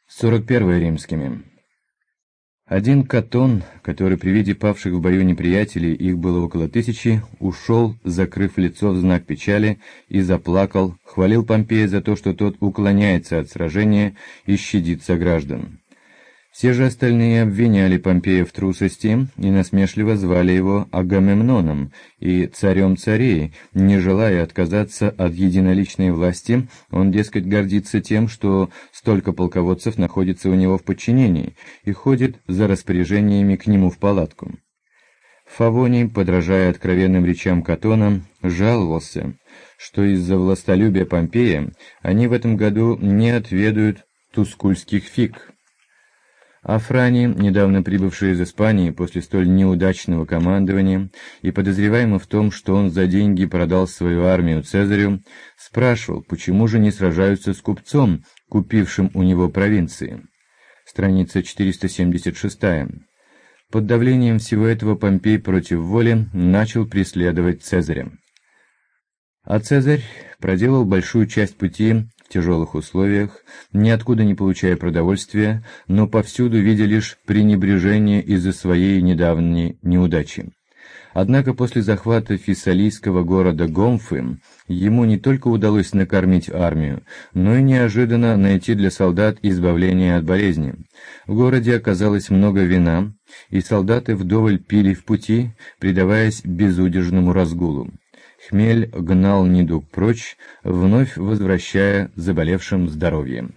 41 римскими. Один Катон, который при виде павших в бою неприятелей, их было около 1000, ушел, закрыв лицо в знак печали, и заплакал, хвалил Помпея за то, что тот уклоняется от сражения и щадит сограждан. Все же остальные обвиняли Помпея в трусости и насмешливо звали его Агамемноном и царем царей, не желая отказаться от единоличной власти. Он, дескать, гордится тем, что столько полководцев находится у него в подчинении и ходит за распоряжениями к нему в палатку. Фавоний, подражая откровенным речам Катона, жаловался, что из-за властолюбия Помпея они в этом году не отведают тускульских фиг. Афраний, недавно прибывший из Испании после столь неудачного командования и подозреваемый в том, что он за деньги продал свою армию Цезарю, спрашивал, почему же не сражаются с купцом, купившим у него провинции. Страница 476. Под давлением всего этого Помпей против воли начал преследовать Цезаря. А Цезарь проделал большую часть пути в тяжелых условиях, ниоткуда не получая продовольствия, но повсюду видя лишь пренебрежение из-за своей недавней неудачи. Однако после захвата фессалийского города Гомфы ему не только удалось накормить армию, но и неожиданно найти для солдат избавление от болезни. В городе оказалось много вина, и солдаты вдоволь пили в пути, предаваясь безудержному разгулу. Хмель гнал недуг прочь, вновь возвращая заболевшим здоровье.